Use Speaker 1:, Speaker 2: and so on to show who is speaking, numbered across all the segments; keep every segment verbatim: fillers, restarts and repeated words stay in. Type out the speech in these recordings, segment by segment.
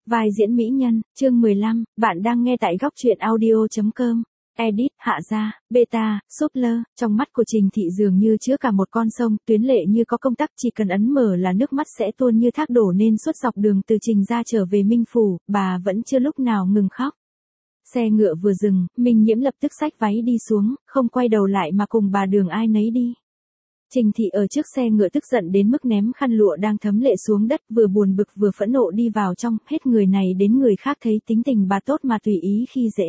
Speaker 1: Vai diễn mỹ nhân, chương mười lăm, bạn đang nghe tại góc truyện audio.com. Edit, Hạ Gia, Beta, Súp-lơ, trong mắt của Trình Thị dường như chứa cả một con sông, tuyến lệ như có công tắc, chỉ cần ấn mở là nước mắt sẽ tuôn như thác đổ nên suốt dọc đường từ Trình gia trở về Minh Phủ, bà vẫn chưa lúc nào ngừng khóc. Xe ngựa vừa dừng, Minh Nhiễm lập tức xách váy đi xuống, không quay đầu lại mà cùng bà Đường ai nấy đi. Trình Thị ở trước xe ngựa tức giận đến mức ném khăn lụa đang thấm lệ xuống đất, vừa buồn bực vừa phẫn nộ đi vào trong, hết người này đến người khác thấy tính tình bà tốt mà tùy ý khi dễ.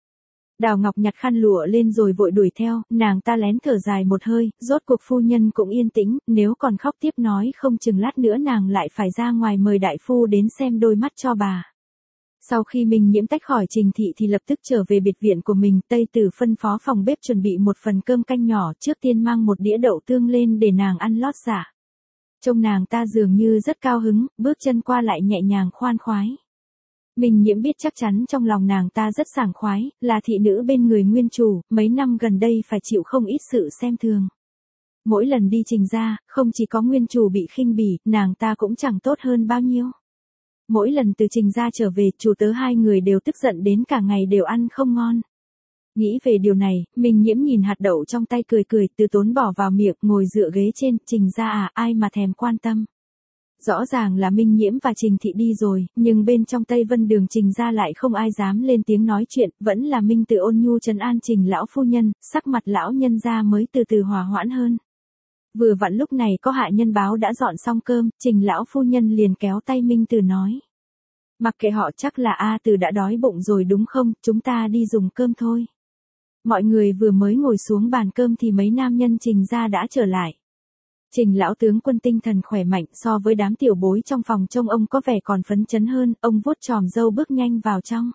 Speaker 1: Đào Ngọc nhặt khăn lụa lên rồi vội đuổi theo, nàng ta lén thở dài một hơi, rốt cuộc phu nhân cũng yên tĩnh, nếu còn khóc tiếp nói không chừng lát nữa nàng lại phải ra ngoài mời đại phu đến xem đôi mắt cho bà. Sau khi Minh Nhiễm tách khỏi Trình Thị thì lập tức trở về biệt viện của mình, Tây Tử phân phó phòng bếp chuẩn bị một phần cơm canh nhỏ, trước tiên mang một đĩa đậu tương lên để nàng ăn lót dạ. Trông nàng ta dường như rất cao hứng, bước chân qua lại nhẹ nhàng khoan khoái. Minh Nhiễm biết chắc chắn trong lòng nàng ta rất sảng khoái, là thị nữ bên người nguyên chủ, mấy năm gần đây phải chịu không ít sự xem thường. Mỗi lần đi Trình gia, không chỉ có nguyên chủ bị khinh bỉ, nàng ta cũng chẳng tốt hơn bao nhiêu. Mỗi lần từ Trình gia trở về, chủ tớ hai người đều tức giận đến cả ngày đều ăn không ngon. Nghĩ về điều này, Minh Nhiễm nhìn hạt đậu trong tay cười cười, từ tốn bỏ vào miệng, ngồi dựa ghế trên, Trình gia à, ai mà thèm quan tâm. Rõ ràng là Minh Nhiễm và Trình Thị đi rồi, nhưng bên trong Tây Vân Đường Trình gia lại không ai dám lên tiếng nói chuyện, vẫn là Minh Tự ôn nhu trấn an Trình lão phu nhân, sắc mặt lão nhân gia mới từ từ hòa hoãn hơn. Vừa vặn lúc này có hạ nhân báo đã dọn xong cơm, Trình lão phu nhân liền kéo tay Minh Từ nói. Mặc kệ họ, chắc là A Từ đã đói bụng rồi đúng không, chúng ta đi dùng cơm thôi. Mọi người vừa mới ngồi xuống bàn cơm thì mấy nam nhân Trình gia đã trở lại. Trình lão tướng quân tinh thần khỏe mạnh, so với đám tiểu bối trong phòng trông ông có vẻ còn phấn chấn hơn, ông vuốt chòm râu bước nhanh vào trong.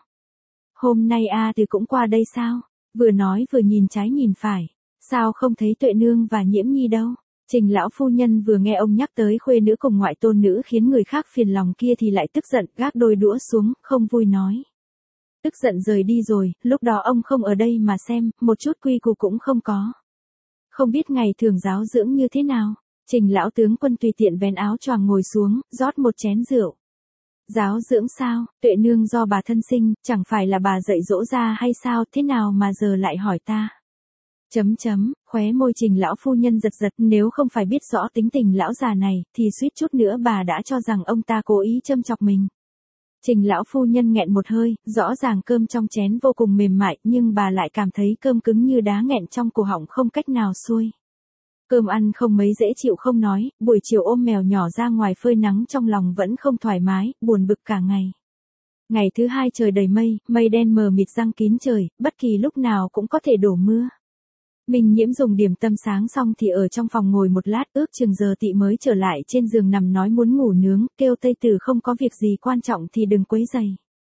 Speaker 1: Hôm nay A Từ cũng qua đây sao? Vừa nói vừa nhìn trái nhìn phải. Sao không thấy Tuệ Nương và Nhiễm Nhi đâu? Trình lão phu nhân vừa nghe ông nhắc tới khuê nữ cùng ngoại tôn nữ khiến người khác phiền lòng kia thì lại tức giận, gác đôi đũa xuống, không vui nói. Tức giận rời đi rồi, lúc đó ông không ở đây mà xem, một chút quy củ cũng không có. Không biết ngày thường giáo dưỡng như thế nào? Trình lão tướng quân tùy tiện vén áo choàng ngồi xuống, rót một chén rượu. Giáo dưỡng sao? Tuệ Nương do bà thân sinh, chẳng phải là bà dạy dỗ ra hay sao, thế nào mà giờ lại hỏi ta? Chấm chấm, khóe môi Trình lão phu nhân giật giật, nếu không phải biết rõ tính tình lão già này, thì suýt chút nữa bà đã cho rằng ông ta cố ý châm chọc mình. Trình lão phu nhân nghẹn một hơi, rõ ràng cơm trong chén vô cùng mềm mại, nhưng bà lại cảm thấy cơm cứng như đá nghẹn trong cổ họng không cách nào xuôi. Cơm ăn không mấy dễ chịu không nói, buổi chiều ôm mèo nhỏ ra ngoài phơi nắng trong lòng vẫn không thoải mái, buồn bực cả ngày. Ngày thứ hai trời đầy mây, mây đen mờ mịt giăng kín trời, bất kỳ lúc nào cũng có thể đổ mưa. Minh Nhiễm dùng điểm tâm sáng xong thì ở trong phòng ngồi một lát, ước chừng giờ tị mới trở lại trên giường nằm nói muốn ngủ nướng, kêu Tây Tử không có việc gì quan trọng thì đừng quấy rầy.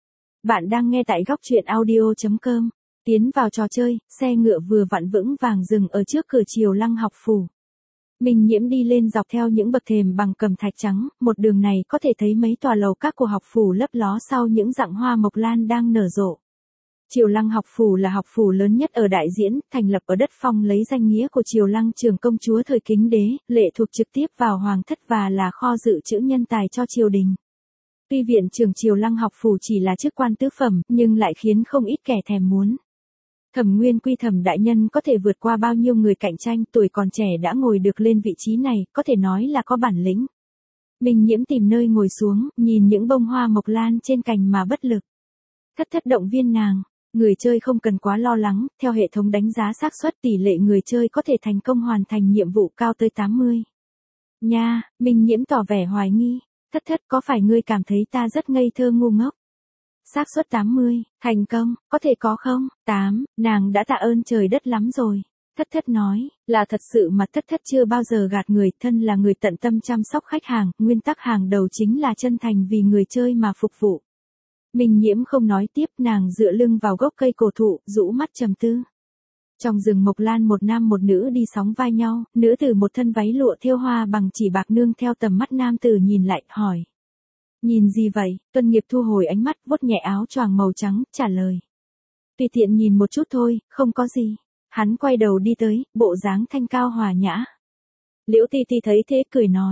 Speaker 1: Bạn đang nghe tại góc truyện audio.com. Tiến vào trò chơi, xe ngựa vừa vặn vững vàng dừng ở trước cửa Triều Lăng học phủ. Minh Nhiễm đi lên dọc theo những bậc thềm bằng cẩm thạch trắng, một đường này có thể thấy mấy tòa lầu các của học phủ lấp ló sau những rặng hoa mộc lan đang nở rộ. Triều Lăng học phủ là học phủ lớn nhất ở Đại Diễn, thành lập ở đất Phong lấy danh nghĩa của Triều Lăng trưởng công chúa thời Kính đế, lệ thuộc trực tiếp vào hoàng thất và là kho dự trữ nhân tài cho triều đình. Tuy viện trưởng Triều Lăng học phủ chỉ là chức quan tứ phẩm, nhưng lại khiến không ít kẻ thèm muốn. Thẩm Nguyên Quy Thẩm đại nhân có thể vượt qua bao nhiêu người cạnh tranh, tuổi còn trẻ đã ngồi được lên vị trí này, có thể nói là có bản lĩnh. Minh Nhiễm tìm nơi ngồi xuống, nhìn những bông hoa mộc lan trên cành mà bất lực. Thất thất động viên nàng. Người chơi không cần quá lo lắng, theo hệ thống đánh giá xác suất tỷ lệ người chơi có thể thành công hoàn thành nhiệm vụ cao tới tám mươi. Nha, Minh Nhiễm tỏ vẻ hoài nghi, thất thất có phải ngươi cảm thấy ta rất ngây thơ ngu ngốc? Xác suất tám mươi, thành công, có thể có không? tám, nàng đã tạ ơn trời đất lắm rồi. Thất thất nói, là thật sự mà thất thất chưa bao giờ gạt người, thân là người tận tâm chăm sóc khách hàng, nguyên tắc hàng đầu chính là chân thành vì người chơi mà phục vụ. Minh Nhiễm không nói tiếp, nàng dựa lưng vào gốc cây cổ thụ, rũ mắt trầm tư. Trong rừng mộc lan một nam một nữ đi sóng vai nhau, nữ tử một thân váy lụa thêu hoa bằng chỉ bạc nương theo tầm mắt nam tử nhìn lại, hỏi. Nhìn gì vậy? Tuân Nghiệp thu hồi ánh mắt, vuốt nhẹ áo choàng màu trắng, trả lời. Tùy tiện nhìn một chút thôi, không có gì. Hắn quay đầu đi tới, bộ dáng thanh cao hòa nhã. Liễu Ti Ti thấy thế cười nói.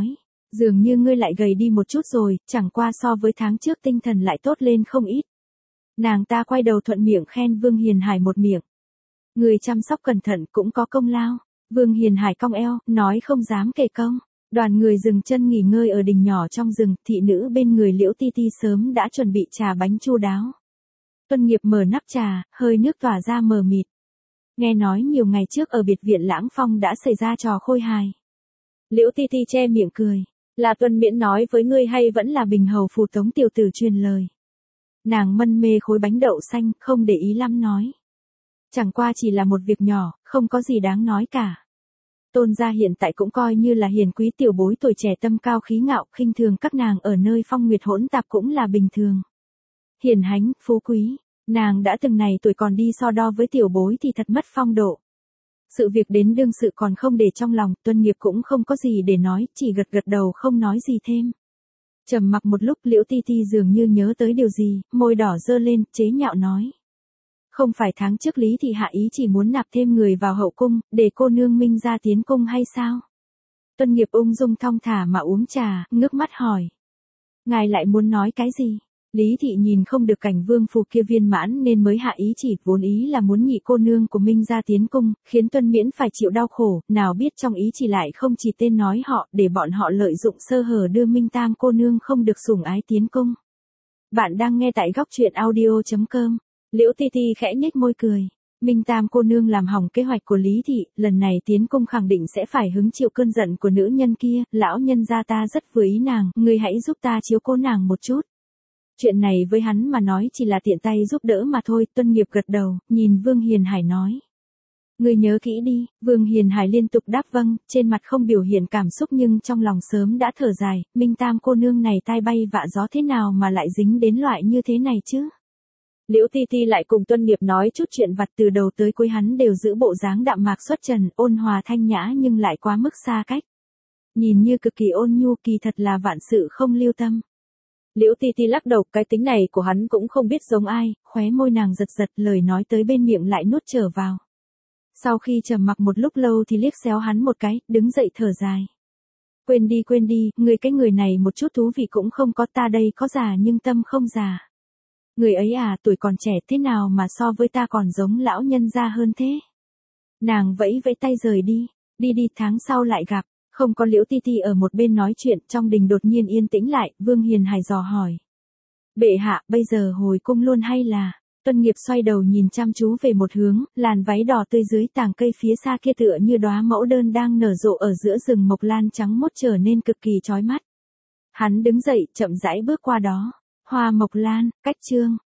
Speaker 1: Dường như ngươi lại gầy đi một chút rồi, chẳng qua so với tháng trước tinh thần lại tốt lên không ít. Nàng ta quay đầu thuận miệng khen Vương Hiền Hải một miệng. Người chăm sóc cẩn thận cũng có công lao. Vương Hiền Hải cong eo, nói không dám kể công. Đoàn người dừng chân nghỉ ngơi ở đình nhỏ trong rừng, thị nữ bên người Liễu Ti Ti sớm đã chuẩn bị trà bánh chu đáo. Tuân Nghiệp mở nắp trà, hơi nước tỏa ra mờ mịt. Nghe nói nhiều ngày trước ở biệt viện Lãng Phong đã xảy ra trò khôi hài. Liễu Ti Ti che miệng cười. Là Tuân Miễn nói với ngươi hay vẫn là Bình Hầu phù tống tiểu tử truyền lời? Nàng mân mê khối bánh đậu xanh, không để ý lắm nói. Chẳng qua chỉ là một việc nhỏ, không có gì đáng nói cả. Tôn gia hiện tại cũng coi như là hiền quý tiểu bối tuổi trẻ tâm cao khí ngạo, khinh thường các nàng ở nơi phong nguyệt hỗn tạp cũng là bình thường. Hiền hánh, phú quý, nàng đã từng này tuổi còn đi so đo với tiểu bối thì thật mất phong độ. Sự việc đến đương sự còn không để trong lòng, Tuân Nghiệp cũng không có gì để nói, chỉ gật gật đầu không nói gì thêm. Trầm mặc một lúc, Liễu Ti Ti dường như nhớ tới điều gì, môi đỏ dơ lên, chế nhạo nói. Không phải tháng trước Lý thị hạ ý chỉ muốn nạp thêm người vào hậu cung, để cô nương Minh ra tiến cung hay sao? Tuân Nghiệp ung dung thong thả mà uống trà, ngước mắt hỏi. Ngài lại muốn nói cái gì? Lý thị nhìn không được cảnh vương phù kia viên mãn nên mới hạ ý chỉ, vốn ý là muốn nhị cô nương của Minh ra tiến cung, khiến Tuân Miễn phải chịu đau khổ, nào biết trong ý chỉ lại không chỉ tên nói họ, để bọn họ lợi dụng sơ hở đưa Minh Tam cô nương không được sủng ái tiến cung. Bạn đang nghe tại góc truyện audio chấm com. Liễu Ti Ti khẽ nhếch môi cười. Minh Tam cô nương làm hỏng kế hoạch của Lý thị, lần này tiến cung khẳng định sẽ phải hứng chịu cơn giận của nữ nhân kia, lão nhân gia ta rất vừa ý nàng, ngươi hãy giúp ta chiếu cố nàng một chút. Chuyện này với hắn mà nói chỉ là tiện tay giúp đỡ mà thôi. Tuân Nghiệp gật đầu, nhìn Vương Hiền Hải nói. Ngươi nhớ kỹ đi. Vương Hiền Hải liên tục đáp vâng, trên mặt không biểu hiện cảm xúc nhưng trong lòng sớm đã thở dài, Minh Tam cô nương này tai bay vạ gió thế nào mà lại dính đến loại như thế này chứ? Liễu Ti Ti lại cùng Tuân Nghiệp nói chút chuyện vặt, từ đầu tới cuối hắn đều giữ bộ dáng đạm mạc xuất trần, ôn hòa thanh nhã nhưng lại quá mức xa cách. Nhìn như cực kỳ ôn nhu, kỳ thật là vạn sự không lưu tâm. Liễu Ti Ti lắc đầu, cái tính này của hắn cũng không biết giống ai, khóe môi nàng giật giật, lời nói tới bên miệng lại nuốt trở vào. Sau khi trầm mặc một lúc lâu thì liếc xéo hắn một cái, đứng dậy thở dài. Quên đi quên đi, người cái người này một chút thú vị cũng không có, ta đây có già nhưng tâm không già. Người ấy à, tuổi còn trẻ thế nào mà so với ta còn giống lão nhân gia hơn thế. Nàng vẫy vẫy tay rời đi, đi đi tháng sau lại gặp. Không có Liễu Ti Ti ở một bên nói chuyện, trong đình đột nhiên yên tĩnh lại, Vương Hiền Hải dò hỏi. Bệ hạ, bây giờ hồi cung luôn hay là? Tuân Nghiệp xoay đầu nhìn chăm chú về một hướng, làn váy đỏ tươi dưới tàng cây phía xa kia tựa như đóa mẫu đơn đang nở rộ ở giữa rừng mộc lan trắng mốt trở nên cực kỳ chói mắt. Hắn đứng dậy, chậm rãi bước qua đó. Hoa mộc lan, cách chương.